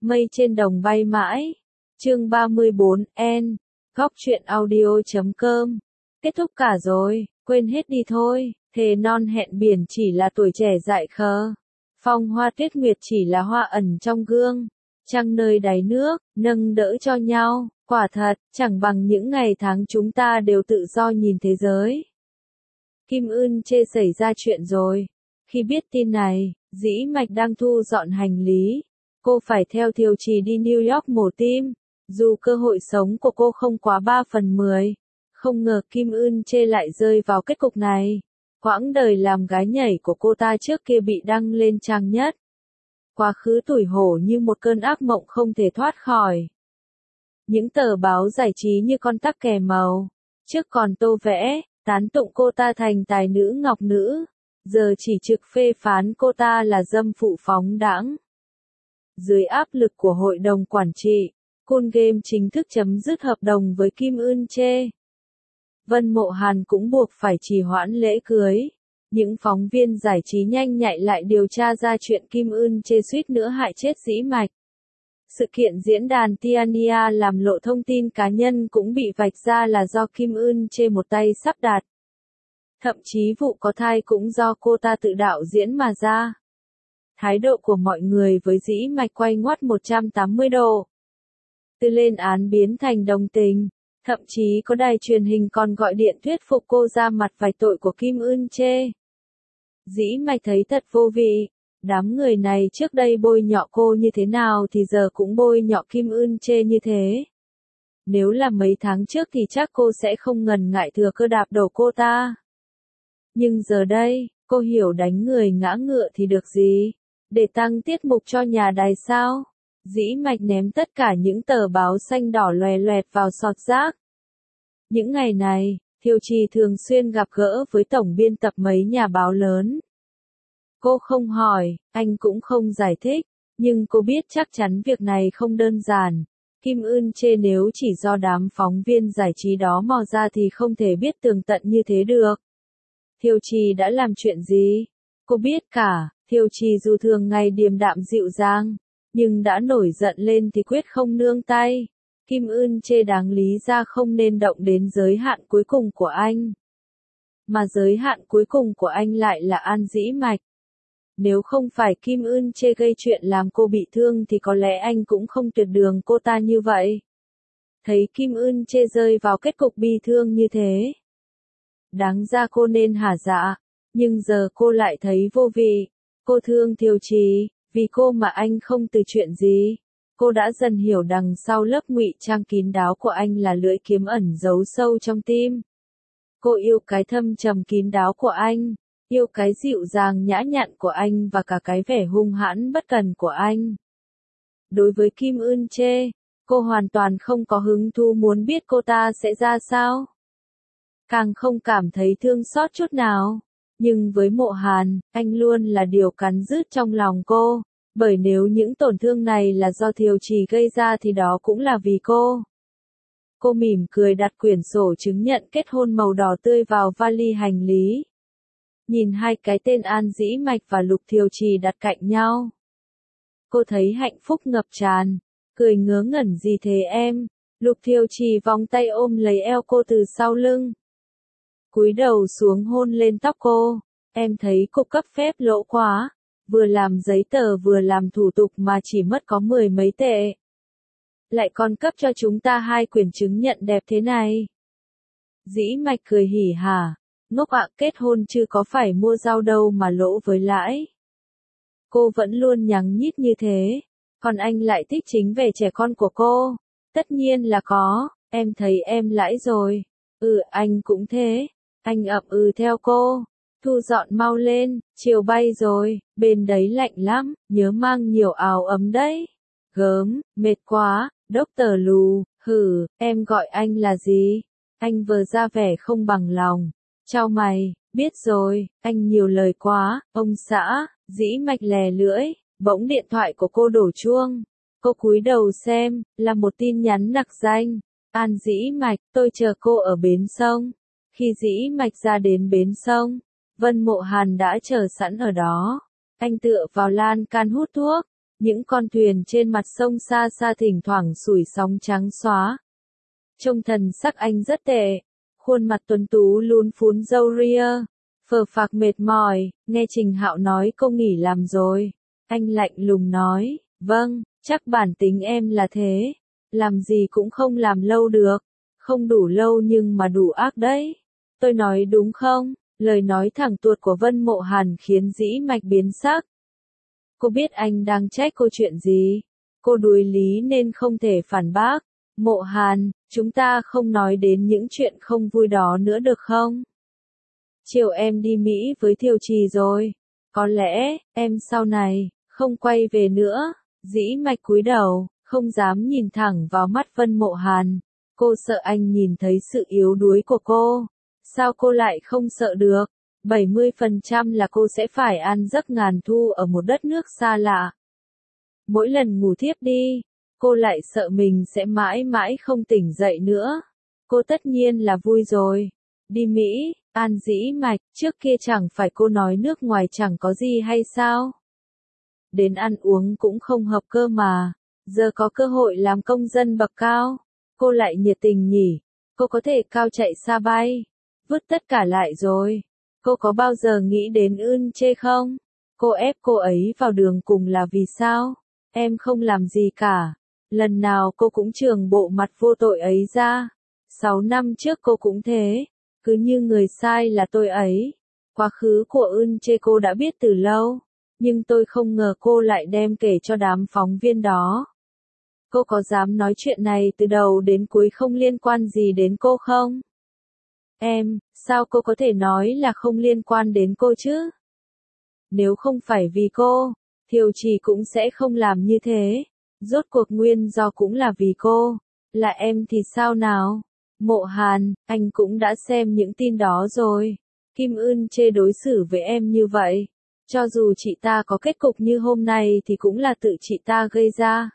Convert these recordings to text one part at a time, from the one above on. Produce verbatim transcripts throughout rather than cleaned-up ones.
Mây trên đồng bay mãi. Chương ba mươi bốn, N. Góc truyện audio chấm com. Kết thúc cả rồi, quên hết đi thôi. Thề non hẹn biển chỉ là tuổi trẻ dại khờ. Phong hoa tuyết nguyệt chỉ là hoa ẩn trong gương. Trăng nơi đáy nước, nâng đỡ cho nhau. Quả thật, chẳng bằng những ngày tháng chúng ta đều tự do nhìn thế giới. Kim Eun Chê xảy ra chuyện rồi. Khi biết tin này, Dĩ Mạch đang thu dọn hành lý. Cô phải theo Thiều Trì đi New York mổ tim. Dù cơ hội sống của cô không quá ba phần mười. Không ngờ Kim Eun Chê lại rơi vào kết cục này. Quãng đời làm gái nhảy của cô ta trước kia bị đăng lên trang nhất. Quá khứ tủi hổ như một cơn ác mộng không thể thoát khỏi. Những tờ báo giải trí như con tắc kè màu. Trước còn tô vẽ, tán tụng cô ta thành tài nữ ngọc nữ. Giờ chỉ trực phê phán cô ta là dâm phụ phóng đãng. Dưới áp lực của hội đồng quản trị, Cool Game chính thức chấm dứt hợp đồng với Kim Eun Chê. Vân Mộ Hàn cũng buộc phải trì hoãn lễ cưới. Những phóng viên giải trí nhanh nhạy lại điều tra ra chuyện Kim Eun Chê suýt nữa hại chết Dĩ Mạch. Sự kiện diễn đàn Tiania làm lộ thông tin cá nhân cũng bị vạch ra là do Kim Eun Chê một tay sắp đặt. Thậm chí vụ có thai cũng do cô ta tự đạo diễn mà ra. Thái độ của mọi người với Dĩ Mạch quay ngoắt một trăm tám mươi độ. Từ lên án biến thành đồng tình. Thậm chí có đài truyền hình còn gọi điện thuyết phục cô ra mặt vạch tội của Kim Eun Chê. Dĩ Mạch thấy thật vô vị. Đám người này trước đây bôi nhọ cô như thế nào thì giờ cũng bôi nhọ Kim Eun Chê như thế. Nếu là mấy tháng trước thì chắc cô sẽ không ngần ngại thừa cơ đạp đổ cô ta. Nhưng giờ đây, cô hiểu đánh người ngã ngựa thì được gì? Để tăng tiết mục cho nhà đài sao? Dĩ Mạch ném tất cả những tờ báo xanh đỏ loè loẹt vào sọt rác. Những ngày này, Thiều Trì thường xuyên gặp gỡ với tổng biên tập mấy nhà báo lớn. Cô không hỏi, anh cũng không giải thích, nhưng cô biết chắc chắn việc này không đơn giản. Kim Eun Chê nếu chỉ do đám phóng viên giải trí đó mò ra thì không thể biết tường tận như thế được. Thiều Trì đã làm chuyện gì? Cô biết cả, Thiều Trì dù thường ngày điềm đạm dịu dàng, nhưng đã nổi giận lên thì quyết không nương tay. Kim Eun Chê đáng lý ra không nên động đến giới hạn cuối cùng của anh. Mà giới hạn cuối cùng của anh lại là An Dĩ Mạch. Nếu không phải Kim Eun Chê gây chuyện làm cô bị thương thì có lẽ anh cũng không tuyệt đường cô ta như vậy. Thấy Kim Eun Chê rơi vào kết cục bi thương như thế. Đáng ra cô nên hả dạ, nhưng giờ cô lại thấy vô vị. Cô thương Thiều Trì, vì cô mà anh không từ chuyện gì. Cô đã dần hiểu đằng sau lớp ngụy trang kín đáo của anh là lưỡi kiếm ẩn giấu sâu trong tim. Cô yêu cái thâm trầm kín đáo của anh, yêu cái dịu dàng nhã nhặn của anh và cả cái vẻ hung hãn bất cần của anh. Đối với Kim Eun Chê, cô hoàn toàn không có hứng thú muốn biết cô ta sẽ ra sao. Càng không cảm thấy thương xót chút nào. Nhưng với Mộ Hàn, anh luôn là điều cắn rứt trong lòng cô. Bởi nếu những tổn thương này là do Thiều Trì gây ra thì đó cũng là vì cô. Cô mỉm cười đặt quyển sổ chứng nhận kết hôn màu đỏ tươi vào vali hành lý. Nhìn hai cái tên An Dĩ Mạch và Lục Thiều Trì đặt cạnh nhau. Cô thấy hạnh phúc ngập tràn. Cười ngớ ngẩn gì thế em? Lục Thiều Trì vòng tay ôm lấy eo cô từ sau lưng. Cúi đầu xuống hôn lên tóc cô. Em thấy cục cấp phép lỗ quá. Vừa làm giấy tờ vừa làm thủ tục mà chỉ mất có mười mấy tệ. Lại còn cấp cho chúng ta hai quyển chứng nhận đẹp thế này. Dĩ Mạch cười hỉ hả. Ngốc ạ, kết hôn chứ có phải mua rau đâu mà lỗ với lãi. Cô vẫn luôn nhằng nhít như thế. Còn anh lại thích chính về trẻ con của cô. Tất nhiên là có, em thấy em lãi rồi. Ừ, anh cũng thế. Anh ậm ừ theo cô. Thu dọn mau lên, chiều bay rồi, bên đấy lạnh lắm, nhớ mang nhiều áo ấm đấy. Gớm, mệt quá, Doctor Lù, hử, em gọi anh là gì? Anh vờ ra vẻ không bằng lòng. Chào mày, biết rồi, anh nhiều lời quá, ông xã. Dĩ Mạch lè lưỡi, bỗng điện thoại của cô đổ chuông. Cô cúi đầu xem, là một tin nhắn nặc danh. An Dĩ Mạch, tôi chờ cô ở bến sông. Khi Dĩ Mạch ra đến bến sông, Vân Mộ Hàn đã chờ sẵn ở đó. Anh tựa vào lan can hút thuốc, Những con thuyền trên mặt sông xa xa thỉnh thoảng sủi sóng trắng xóa. Trông thần sắc anh rất tệ. Khuôn mặt tuấn tú luôn phún râu ria. Phờ phạc mệt mỏi, nghe Trình Hạo nói cô nghỉ làm rồi. Anh lạnh lùng nói, vâng, chắc bản tính em là thế. Làm gì cũng không làm lâu được. Không đủ lâu nhưng mà đủ ác đấy. Tôi nói đúng không? Lời nói thẳng tuột của Vân Mộ Hàn khiến Dĩ Mạch biến sắc. Cô biết anh đang trách cô chuyện gì. Cô đuối lý nên không thể phản bác. Mộ Hàn, chúng ta không nói đến những chuyện không vui đó nữa được không? Chiều em đi Mỹ với Thiều Trì rồi. Có lẽ, em sau này, không quay về nữa. Dĩ Mạch cúi đầu, không dám nhìn thẳng vào mắt Vân Mộ Hàn. Cô sợ anh nhìn thấy sự yếu đuối của cô. Sao cô lại không sợ được? bảy mươi phần trăm là cô sẽ phải ăn giấc ngàn thu ở một đất nước xa lạ. Mỗi lần ngủ thiếp đi, cô lại sợ mình sẽ mãi mãi không tỉnh dậy nữa. Cô tất nhiên là vui rồi. Đi Mỹ, An Dĩ Mạch, trước kia chẳng phải cô nói nước ngoài chẳng có gì hay sao? Đến ăn uống cũng không hợp cơ mà. Giờ có cơ hội làm công dân bậc cao. Cô lại nhiệt tình nhỉ. Cô có thể cao chạy xa bay. Vứt tất cả lại rồi. Cô có bao giờ nghĩ đến Ưn Chê không? Cô ép cô ấy vào đường cùng là vì sao? Em không làm gì cả. Lần nào cô cũng trường bộ mặt vô tội ấy ra. Sáu năm trước cô cũng thế. Cứ như người sai là tôi ấy. Quá khứ của Ưn Chê cô đã biết từ lâu. Nhưng tôi không ngờ cô lại đem kể cho đám phóng viên đó. Cô có dám nói chuyện này từ đầu đến cuối không liên quan gì đến cô không? Em, sao cô có thể nói là không liên quan đến cô chứ? Nếu không phải vì cô, Thiều Trì cũng sẽ không làm như thế. Rốt cuộc nguyên do cũng là vì cô. Là em thì sao nào? Mộ Hàn, anh cũng đã xem những tin đó rồi. Kim Ưn Chê đối xử với em như vậy. Cho dù chị ta có kết cục như hôm nay thì cũng là tự chị ta gây ra.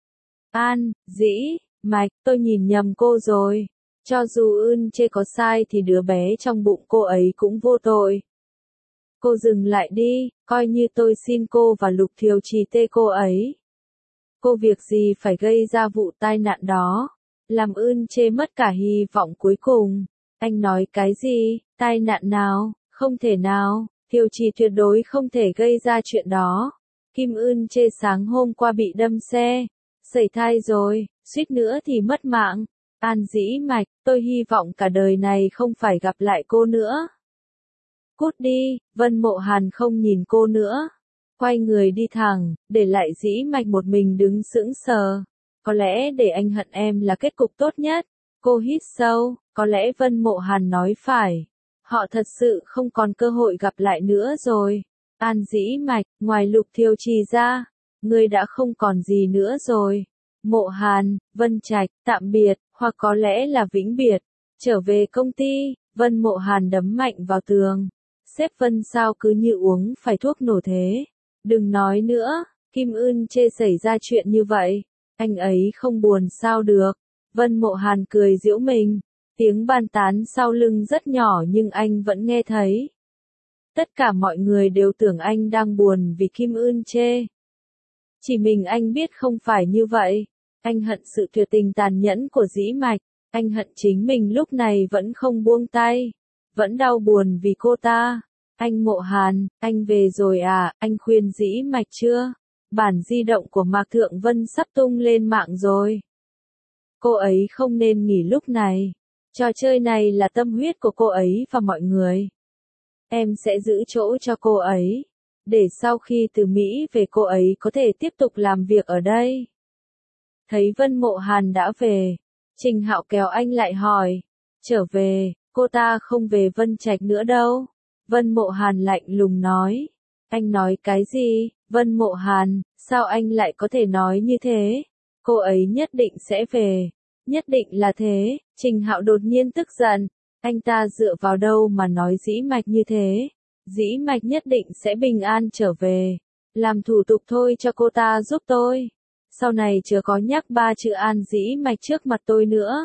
An, Dĩ, Mạch, tôi nhìn nhầm cô rồi. Cho dù Ưn Chê có sai thì đứa bé trong bụng cô ấy cũng vô tội. Cô dừng lại đi, coi như tôi xin cô và Lục Thiều Trì tê cô ấy. Cô việc gì phải gây ra vụ tai nạn đó, làm Ưn Chê mất cả hy vọng cuối cùng. Anh nói cái gì, tai nạn nào, không thể nào, Thiều Trì tuyệt đối không thể gây ra chuyện đó. Kim Ưn Chê sáng hôm qua bị đâm xe, sẩy thai rồi, suýt nữa thì mất mạng. An Dĩ Mạch, tôi hy vọng cả đời này không phải gặp lại cô nữa. Cút đi, Vân Mộ Hàn không nhìn cô nữa. Quay người đi thẳng, để lại Dĩ Mạch một mình đứng sững sờ. Có lẽ để anh hận em là kết cục tốt nhất. Cô hít sâu, có lẽ Vân Mộ Hàn nói phải. Họ thật sự không còn cơ hội gặp lại nữa rồi. An Dĩ Mạch, ngoài Lục Thiều Trì ra, người đã không còn gì nữa rồi. Mộ Hàn, Vân Trạch, tạm biệt, hoặc có lẽ là vĩnh biệt. Trở về công ty, Vân Mộ Hàn đấm mạnh vào tường. Sếp Vân sao cứ như uống phải thuốc nổ thế. Đừng nói nữa, Kim Ưn Chê xảy ra chuyện như vậy. Anh ấy không buồn sao được. Vân Mộ Hàn cười giễu mình. Tiếng bàn tán sau lưng rất nhỏ nhưng anh vẫn nghe thấy. Tất cả mọi người đều tưởng anh đang buồn vì Kim Ưn Chê. Chỉ mình anh biết không phải như vậy. Anh hận sự tuyệt tình tàn nhẫn của Dĩ Mạch. Anh hận chính mình lúc này vẫn không buông tay. Vẫn đau buồn vì cô ta. Anh Mộ Hàn, anh về rồi à, anh khuyên Dĩ Mạch chưa? Bản di động của Mạc Thượng Vân sắp tung lên mạng rồi. Cô ấy không nên nghỉ lúc này. Trò chơi này là tâm huyết của cô ấy và mọi người. Em sẽ giữ chỗ cho cô ấy. Để sau khi từ Mỹ về cô ấy có thể tiếp tục làm việc ở đây. Thấy Vân Mộ Hàn đã về. Trình Hạo kéo anh lại hỏi. Trở về, cô ta không về Vân Trạch nữa đâu. Vân Mộ Hàn lạnh lùng nói. Anh nói cái gì? Vân Mộ Hàn, sao anh lại có thể nói như thế? Cô ấy nhất định sẽ về. Nhất định là thế. Trình Hạo đột nhiên tức giận. Anh ta dựa vào đâu mà nói Dĩ Mạch như thế? Dĩ Mạch nhất định sẽ bình an trở về. Làm thủ tục thôi cho cô ta giúp tôi. Sau này chưa có nhắc ba chữ An Dĩ Mạch trước mặt tôi nữa.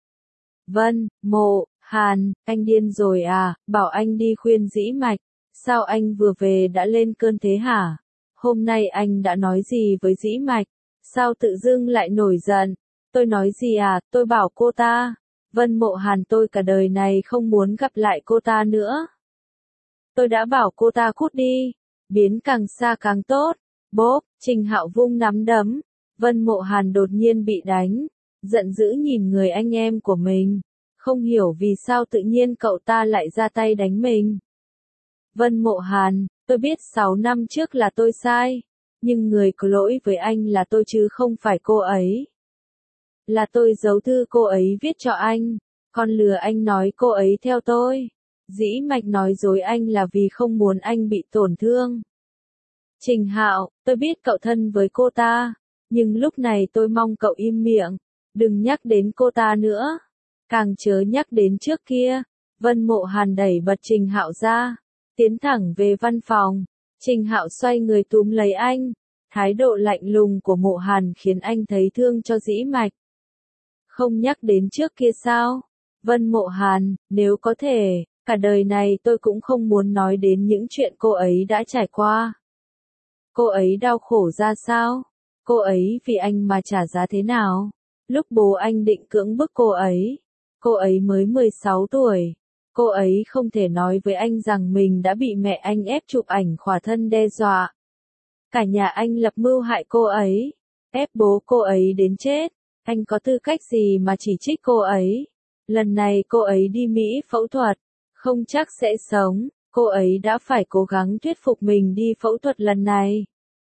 Vân, Mộ, Hàn, anh điên rồi à, bảo anh đi khuyên Dĩ Mạch. Sao anh vừa về đã lên cơn thế hả? Hôm nay anh đã nói gì với Dĩ Mạch? Sao tự dưng lại nổi giận? Tôi nói gì à, tôi bảo cô ta. Vân Mộ Hàn tôi cả đời này không muốn gặp lại cô ta nữa. Tôi đã bảo cô ta cút đi, biến càng xa càng tốt. Bốp, Trình Hạo vung nắm đấm. Vân Mộ Hàn đột nhiên bị đánh, giận dữ nhìn người anh em của mình. Không hiểu vì sao tự nhiên cậu ta lại ra tay đánh mình. Vân Mộ Hàn, tôi biết sáu năm trước là tôi sai, nhưng người có lỗi với anh là tôi chứ không phải cô ấy. Là tôi giấu thư cô ấy viết cho anh, còn lừa anh nói cô ấy theo tôi. Dĩ Mạch nói dối anh là vì không muốn anh bị tổn thương. Trình Hạo, tôi biết cậu thân với cô ta, nhưng lúc này tôi mong cậu im miệng, đừng nhắc đến cô ta nữa. Càng chớ nhắc đến trước kia. Vân Mộ Hàn đẩy bật Trình Hạo ra, tiến thẳng về văn phòng. Trình Hạo xoay người túm lấy anh, thái độ lạnh lùng của Mộ Hàn khiến anh thấy thương cho Dĩ Mạch. Không nhắc đến trước kia sao? Vân Mộ Hàn, nếu có thể, cả đời này tôi cũng không muốn nói đến những chuyện cô ấy đã trải qua. Cô ấy đau khổ ra sao? Cô ấy vì anh mà trả giá thế nào? Lúc bố anh định cưỡng bức cô ấy, cô ấy mới mười sáu tuổi. Cô ấy không thể nói với anh rằng mình đã bị mẹ anh ép chụp ảnh khỏa thân đe dọa. Cả nhà anh lập mưu hại cô ấy, ép bố cô ấy đến chết. Anh có tư cách gì mà chỉ trích cô ấy? Lần này cô ấy đi Mỹ phẫu thuật, không chắc sẽ sống. Cô ấy đã phải cố gắng thuyết phục mình đi phẫu thuật lần này.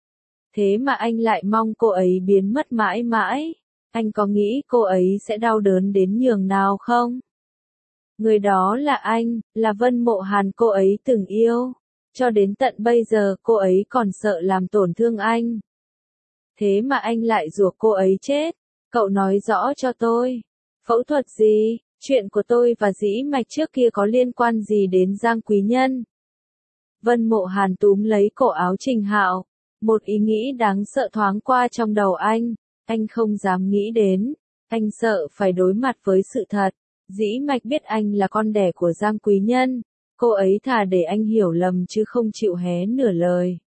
Thế mà anh lại mong cô ấy biến mất mãi mãi. Anh có nghĩ cô ấy sẽ đau đớn đến nhường nào không? Người đó là anh, là Vân Mộ Hàn cô ấy từng yêu. Cho đến tận bây giờ cô ấy còn sợ làm tổn thương anh. Thế mà anh lại giục cô ấy chết. Cậu nói rõ cho tôi. Phẫu thuật gì? Chuyện của tôi và Dĩ Mạch trước kia có liên quan gì đến Giang Quý Nhân? Vân Mộ Hàn túm lấy cổ áo Trình Hạo. Một ý nghĩ đáng sợ thoáng qua trong đầu anh. Anh không dám nghĩ đến. Anh sợ phải đối mặt với sự thật. Dĩ Mạch biết anh là con đẻ của Giang Quý Nhân. Cô ấy thà để anh hiểu lầm chứ không chịu hé nửa lời.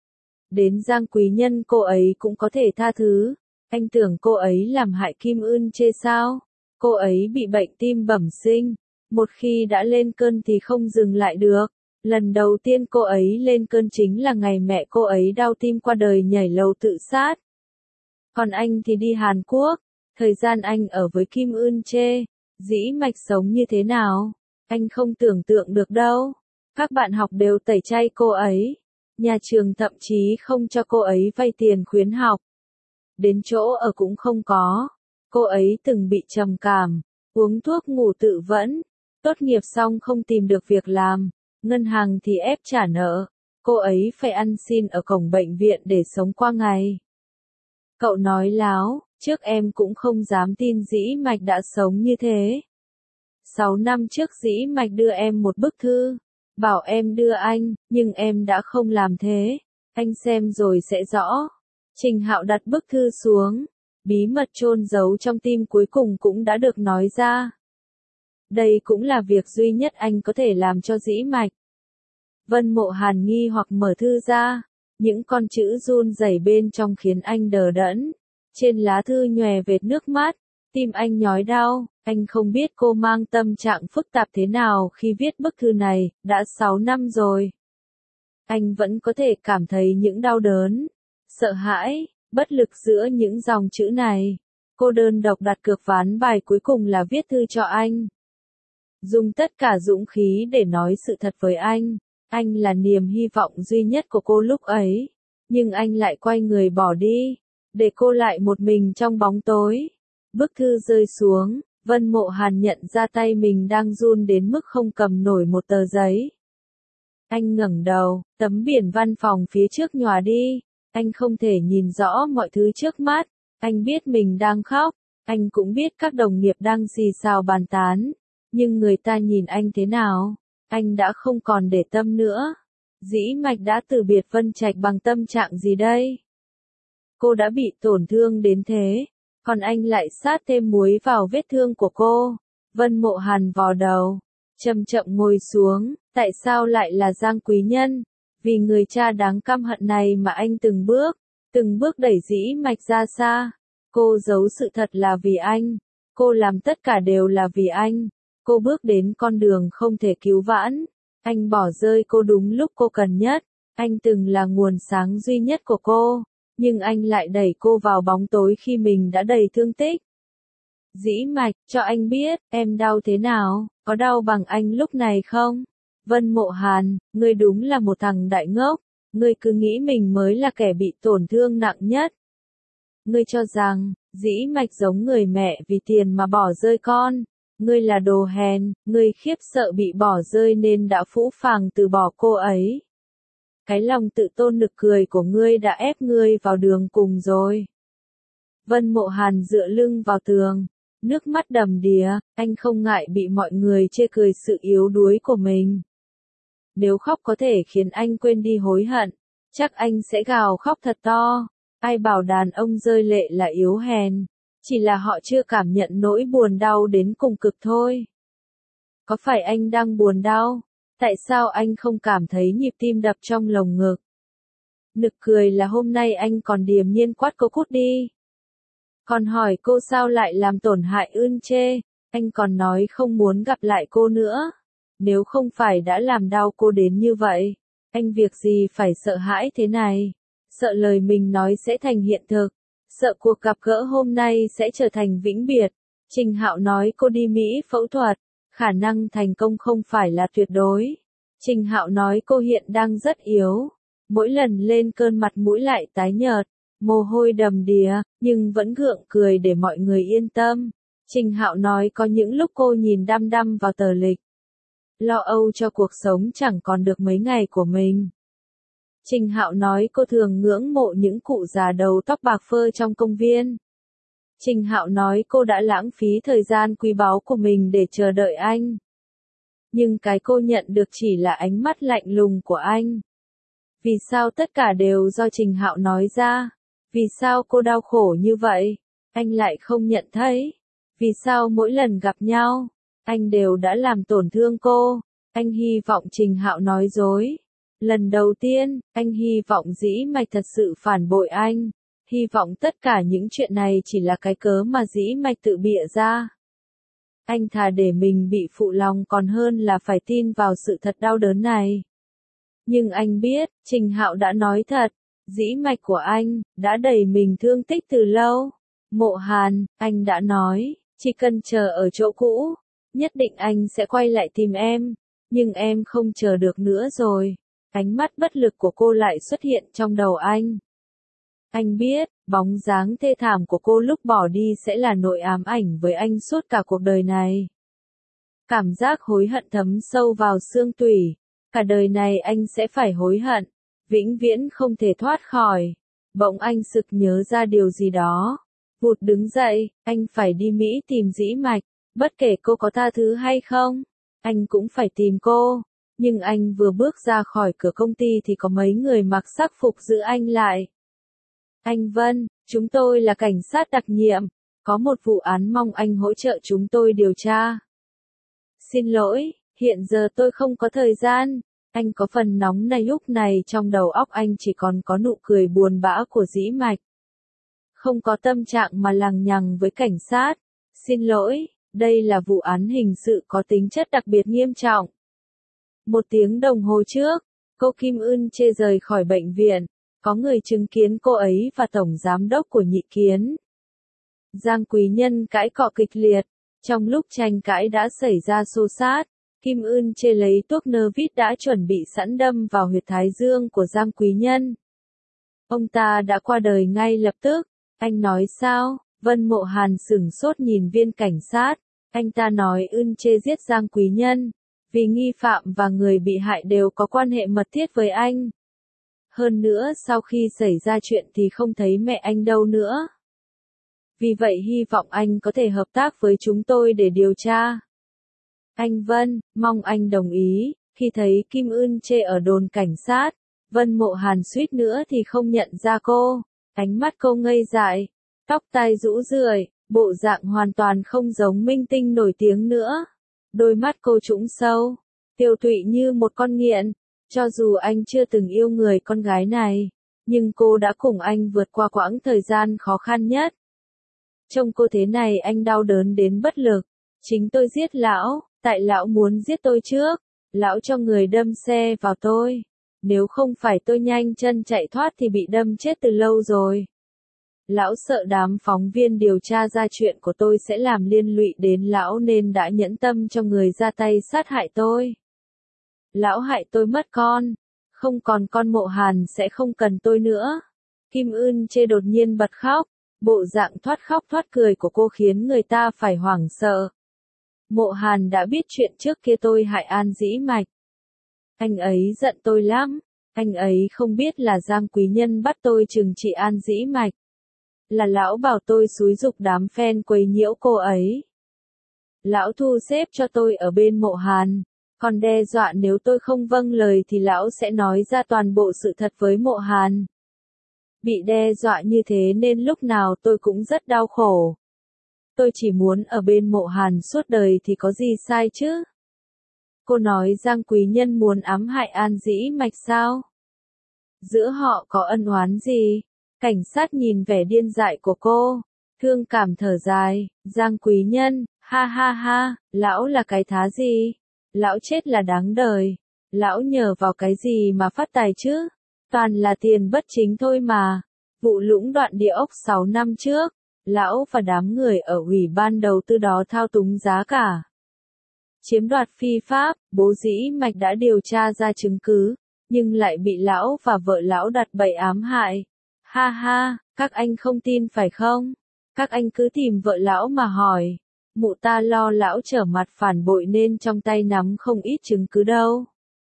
Đến Giang Quý Nhân cô ấy cũng có thể tha thứ. Anh tưởng cô ấy làm hại Kim Ưn Chê sao? Cô ấy bị bệnh tim bẩm sinh. Một khi đã lên cơn thì không dừng lại được. Lần đầu tiên cô ấy lên cơn chính là ngày mẹ cô ấy đau tim qua đời nhảy lầu tự sát. Còn anh thì đi Hàn Quốc. Thời gian anh ở với Kim Ưn Chê, Dĩ Mạch sống như thế nào? Anh không tưởng tượng được đâu. Các bạn học đều tẩy chay cô ấy. Nhà trường thậm chí không cho cô ấy vay tiền khuyến học. Đến chỗ ở cũng không có. Cô ấy từng bị trầm cảm, uống thuốc ngủ tự vẫn. Tốt nghiệp xong không tìm được việc làm. Ngân hàng thì ép trả nợ. Cô ấy phải ăn xin ở cổng bệnh viện để sống qua ngày. Cậu nói láo, trước em cũng không dám tin Dĩ Mạch đã sống như thế. Sáu năm trước Dĩ Mạch đưa em một bức thư, bảo em đưa anh, nhưng em đã không làm thế. Anh xem rồi sẽ rõ. Trình Hạo đặt bức thư xuống. Bí mật chôn giấu trong tim cuối cùng cũng đã được nói ra. Đây cũng là việc duy nhất anh có thể làm cho Dĩ Mạch. Vân Mộ Hàn nghi hoặc mở thư ra. Những con chữ run rẩy bên trong khiến anh đờ đẫn. Trên lá thư nhòe vệt nước mắt. Tim anh nhói đau. Anh không biết cô mang tâm trạng phức tạp thế nào khi viết bức thư này. Đã sáu năm rồi. Anh vẫn có thể cảm thấy những đau đớn, sợ hãi, bất lực giữa những dòng chữ này. Cô đơn độc đặt cược ván bài cuối cùng là viết thư cho anh. Dùng tất cả dũng khí để nói sự thật với anh. Anh là niềm hy vọng duy nhất của cô lúc ấy. Nhưng anh lại quay người bỏ đi. Để cô lại một mình trong bóng tối. Bức thư rơi xuống. Vân Mộ Hàn nhận ra tay mình đang run đến mức không cầm nổi một tờ giấy. Anh ngẩng đầu. Tấm biển văn phòng phía trước nhòa đi. Anh không thể nhìn rõ mọi thứ trước mắt. Anh biết mình đang khóc. Anh cũng biết các đồng nghiệp đang xì xào bàn tán. Nhưng người ta nhìn anh thế nào? Anh đã không còn để tâm nữa. Dĩ Mạch đã từ biệt Vân Trạch bằng tâm trạng gì đây? Cô đã bị tổn thương đến thế. Còn anh lại sát thêm muối vào vết thương của cô. Vân Mộ Hàn vò đầu. Chậm chậm ngồi xuống. Tại sao lại là Giang Quý Nhân? Vì người cha đáng căm hận này mà anh từng bước, từng bước đẩy Dĩ Mạch ra xa. Cô giấu sự thật là vì anh. Cô làm tất cả đều là vì anh. Cô bước đến con đường không thể cứu vãn. Anh bỏ rơi cô đúng lúc cô cần nhất. Anh từng là nguồn sáng duy nhất của cô. Nhưng anh lại đẩy cô vào bóng tối khi mình đã đầy thương tích. Dĩ Mạch, cho anh biết, em đau thế nào, có đau bằng anh lúc này không? Vân Mộ Hàn, ngươi đúng là một thằng đại ngốc. Ngươi cứ nghĩ mình mới là kẻ bị tổn thương nặng nhất. Ngươi cho rằng, Dĩ Mạch giống người mẹ vì tiền mà bỏ rơi con. Ngươi là đồ hèn, ngươi khiếp sợ bị bỏ rơi nên đã phũ phàng từ bỏ cô ấy. Cái lòng tự tôn nực cười của ngươi đã ép ngươi vào đường cùng rồi. Vân Mộ Hàn dựa lưng vào tường, nước mắt đầm đìa, anh không ngại bị mọi người chê cười sự yếu đuối của mình. Nếu khóc có thể khiến anh quên đi hối hận, chắc anh sẽ gào khóc thật to. Ai bảo đàn ông rơi lệ là yếu hèn, chỉ là họ chưa cảm nhận nỗi buồn đau đến cùng cực thôi. Có phải anh đang buồn đau? Tại sao anh không cảm thấy nhịp tim đập trong lồng ngực? Nực cười là hôm nay anh còn điềm nhiên quát cô cút đi. Còn hỏi cô sao lại làm tổn hại Ưn Chê, anh còn nói không muốn gặp lại cô nữa. Nếu không phải đã làm đau cô đến như vậy, anh việc gì phải sợ hãi thế này? Sợ lời mình nói sẽ thành hiện thực, sợ cuộc gặp gỡ hôm nay sẽ trở thành vĩnh biệt. Trình Hạo nói cô đi Mỹ phẫu thuật, khả năng thành công không phải là tuyệt đối. Trình Hạo nói cô hiện đang rất yếu, mỗi lần lên cơn mặt mũi lại tái nhợt, mồ hôi đầm đìa, nhưng vẫn gượng cười để mọi người yên tâm. Trình Hạo nói có những lúc cô nhìn đăm đăm vào tờ lịch, lo âu cho cuộc sống chẳng còn được mấy ngày của mình. Trình Hạo nói cô thường ngưỡng mộ những cụ già đầu tóc bạc phơ trong công viên. Trình Hạo nói cô đã lãng phí thời gian quý báu của mình để chờ đợi anh. Nhưng cái cô nhận được chỉ là ánh mắt lạnh lùng của anh. Vì sao tất cả đều do Trình Hạo nói ra? Vì sao cô đau khổ như vậy? Anh lại không nhận thấy. Vì sao mỗi lần gặp nhau, anh đều đã làm tổn thương cô? Anh hy vọng Trình Hạo nói dối. Lần đầu tiên, anh hy vọng Dĩ Mạch thật sự phản bội anh. Hy vọng tất cả những chuyện này chỉ là cái cớ mà Dĩ Mạch tự bịa ra. Anh thà để mình bị phụ lòng còn hơn là phải tin vào sự thật đau đớn này. Nhưng anh biết, Trình Hạo đã nói thật, Dĩ Mạch của anh đã đẩy mình thương tích từ lâu. Mộ Hàn, anh đã nói, chỉ cần chờ ở chỗ cũ, nhất định anh sẽ quay lại tìm em. Nhưng em không chờ được nữa rồi. Ánh mắt bất lực của cô lại xuất hiện trong đầu anh. Anh biết, bóng dáng thê thảm của cô lúc bỏ đi sẽ là nỗi ám ảnh với anh suốt cả cuộc đời này. Cảm giác hối hận thấm sâu vào xương tủy. Cả đời này anh sẽ phải hối hận, vĩnh viễn không thể thoát khỏi. Bỗng anh sực nhớ ra điều gì đó. Vụt đứng dậy, anh phải đi Mỹ tìm Dĩ Mạch, bất kể cô có tha thứ hay không, anh cũng phải tìm cô. Nhưng anh vừa bước ra khỏi cửa công ty thì có mấy người mặc sắc phục giữ anh lại. Anh Vân, chúng tôi là cảnh sát đặc nhiệm, có một vụ án mong anh hỗ trợ chúng tôi điều tra. Xin lỗi, hiện giờ tôi không có thời gian. Anh có phần nóng này lúc này trong đầu óc anh chỉ còn có nụ cười buồn bã của Dĩ Mạch. Không có tâm trạng mà lằng nhằng với cảnh sát. Xin lỗi, đây là vụ án hình sự có tính chất đặc biệt nghiêm trọng. Một tiếng đồng hồ trước, cô Kim Ưn Chê rời khỏi bệnh viện, có người chứng kiến cô ấy và tổng giám đốc của Nhị Kiến. Giang Quý Nhân cãi cọ kịch liệt, trong lúc tranh cãi đã xảy ra xô xát, Kim Ưn Chê lấy thuốc nơ vít đã chuẩn bị sẵn đâm vào huyệt thái dương của Giang Quý Nhân. Ông ta đã qua đời ngay lập tức, anh nói sao? Vân Mộ Hàn sửng sốt nhìn viên cảnh sát, anh ta nói Ưn Chê giết Giang Quý Nhân. Vì nghi phạm và người bị hại đều có quan hệ mật thiết với anh. Hơn nữa sau khi xảy ra chuyện thì không thấy mẹ anh đâu nữa. Vì vậy hy vọng anh có thể hợp tác với chúng tôi để điều tra. Anh Vân, mong anh đồng ý. Khi thấy Kim Ưn Chê ở đồn cảnh sát, Vân Mộ Hàn suýt nữa thì không nhận ra cô. Ánh mắt cô ngây dại, tóc tai rũ rượi, bộ dạng hoàn toàn không giống minh tinh nổi tiếng nữa. Đôi mắt cô trũng sâu, tiêu tụy như một con nghiện. Cho dù anh chưa từng yêu người con gái này, nhưng cô đã cùng anh vượt qua quãng thời gian khó khăn nhất. Trông cô thế này anh đau đớn đến bất lực. Chính tôi giết lão, tại lão muốn giết tôi trước. Lão cho người đâm xe vào tôi. Nếu không phải tôi nhanh chân chạy thoát thì bị đâm chết từ lâu rồi. Lão sợ đám phóng viên điều tra ra chuyện của tôi sẽ làm liên lụy đến lão nên đã nhẫn tâm cho người ra tay sát hại tôi. Lão hại tôi mất con. Không còn con Mộ Hàn sẽ không cần tôi nữa. Kim Ưn Chê đột nhiên bật khóc. Bộ dạng thoát khóc thoát cười của cô khiến người ta phải hoảng sợ. Mộ Hàn đã biết chuyện trước kia tôi hại An Dĩ Mạch. Anh ấy giận tôi lắm. Anh ấy không biết là Giang Quý Nhân bắt tôi trừng trị An Dĩ Mạch. Là lão bảo tôi xúi giục đám fan quấy nhiễu cô ấy. Lão thu xếp cho tôi ở bên Mộ Hàn. Còn đe dọa nếu tôi không vâng lời thì lão sẽ nói ra toàn bộ sự thật với Mộ Hàn. Bị đe dọa như thế nên lúc nào tôi cũng rất đau khổ. Tôi chỉ muốn ở bên Mộ Hàn suốt đời thì có gì sai chứ? Cô nói Giang Quý Nhân muốn ám hại An Dĩ Mạch sao? Giữa họ có ân oán gì? Cảnh sát nhìn vẻ điên dại của cô, thương cảm thở dài. Giang Quý Nhân, ha ha ha, lão là cái thá gì? Lão chết là đáng đời. Lão nhờ vào cái gì mà phát tài chứ? Toàn là tiền bất chính thôi mà. Vụ lũng đoạn địa ốc sáu năm trước, lão và đám người ở ủy ban đầu tư đó thao túng giá cả. Chiếm đoạt phi pháp, bố Dĩ Mạch đã điều tra ra chứng cứ, nhưng lại bị lão và vợ lão đặt bẫy ám hại. Ha ha, các anh không tin phải không? Các anh cứ tìm vợ lão mà hỏi. Mụ ta lo lão trở mặt phản bội nên trong tay nắm không ít chứng cứ đâu.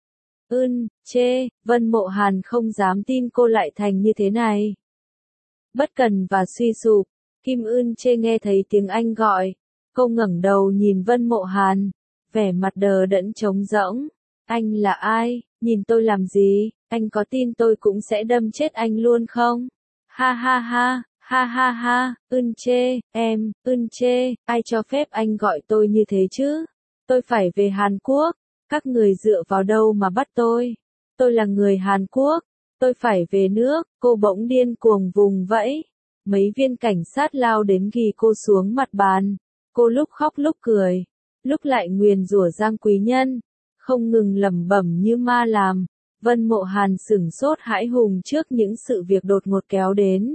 Ưn, Chê, Vân Mộ Hàn không dám tin cô lại thành như thế này. Bất cần và suy sụp, Kim Ưn Chê nghe thấy tiếng anh gọi. Cô ngẩng đầu nhìn Vân Mộ Hàn, vẻ mặt đờ đẫn trống rỗng. Anh là ai? Nhìn tôi làm gì? Anh có tin tôi cũng sẽ đâm chết anh luôn không? Ha ha ha, ha ha ha, Ưn Chê, em, Ưn Chê, ai cho phép anh gọi tôi như thế chứ? Tôi phải về Hàn Quốc. Các người dựa vào đâu mà bắt tôi? Tôi là người Hàn Quốc. Tôi phải về nước. Cô bỗng điên cuồng vùng vẫy. Mấy viên cảnh sát lao đến ghì cô xuống mặt bàn. Cô lúc khóc lúc cười, lúc lại nguyền rủa Giang Quý Nhân, không ngừng lẩm bẩm như ma làm. Vân Mộ Hàn sửng sốt hãi hùng trước những sự việc đột ngột kéo đến.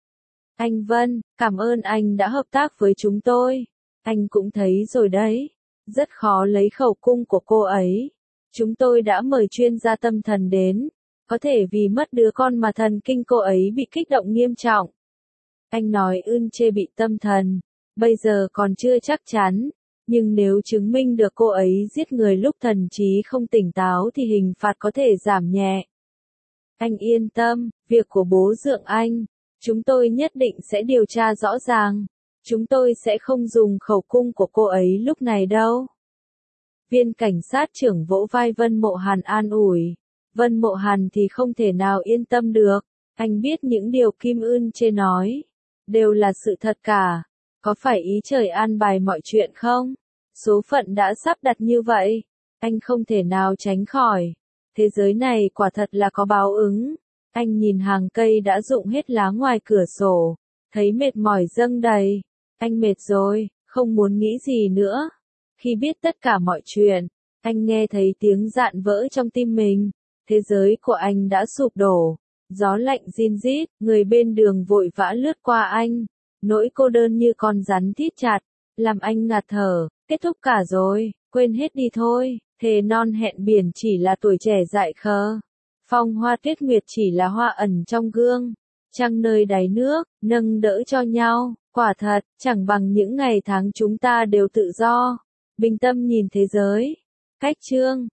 Anh Vân, cảm ơn anh đã hợp tác với chúng tôi. Anh cũng thấy rồi đấy. Rất khó lấy khẩu cung của cô ấy. Chúng tôi đã mời chuyên gia tâm thần đến. Có thể vì mất đứa con mà thần kinh cô ấy bị kích động nghiêm trọng. Anh nói Ưn Chê bị tâm thần. Bây giờ còn chưa chắc chắn. Nhưng nếu chứng minh được cô ấy giết người lúc thần trí không tỉnh táo thì hình phạt có thể giảm nhẹ. Anh yên tâm, việc của bố dượng anh, chúng tôi nhất định sẽ điều tra rõ ràng. Chúng tôi sẽ không dùng khẩu cung của cô ấy lúc này đâu. Viên cảnh sát trưởng vỗ vai Vân Mộ Hàn an ủi. Vân Mộ Hàn thì không thể nào yên tâm được. Anh biết những điều Kim Ưn Chê nói đều là sự thật cả. Có phải ý trời an bài mọi chuyện không? Số phận đã sắp đặt như vậy. Anh không thể nào tránh khỏi. Thế giới này quả thật là có báo ứng. Anh nhìn hàng cây đã rụng hết lá ngoài cửa sổ. Thấy mệt mỏi dâng đầy. Anh mệt rồi, không muốn nghĩ gì nữa. Khi biết tất cả mọi chuyện, anh nghe thấy tiếng dạn vỡ trong tim mình. Thế giới của anh đã sụp đổ. Gió lạnh rin rít, người bên đường vội vã lướt qua anh. Nỗi cô đơn như con rắn thít chặt, làm anh ngạt thở. Kết thúc cả rồi, quên hết đi thôi. Thề non hẹn biển chỉ là tuổi trẻ dại khờ. Phong hoa tuyết nguyệt chỉ là hoa ẩn trong gương. Trăng nơi đáy nước, nâng đỡ cho nhau. Quả thật, chẳng bằng những ngày tháng chúng ta đều tự do. Bình tâm nhìn thế giới. Cách chương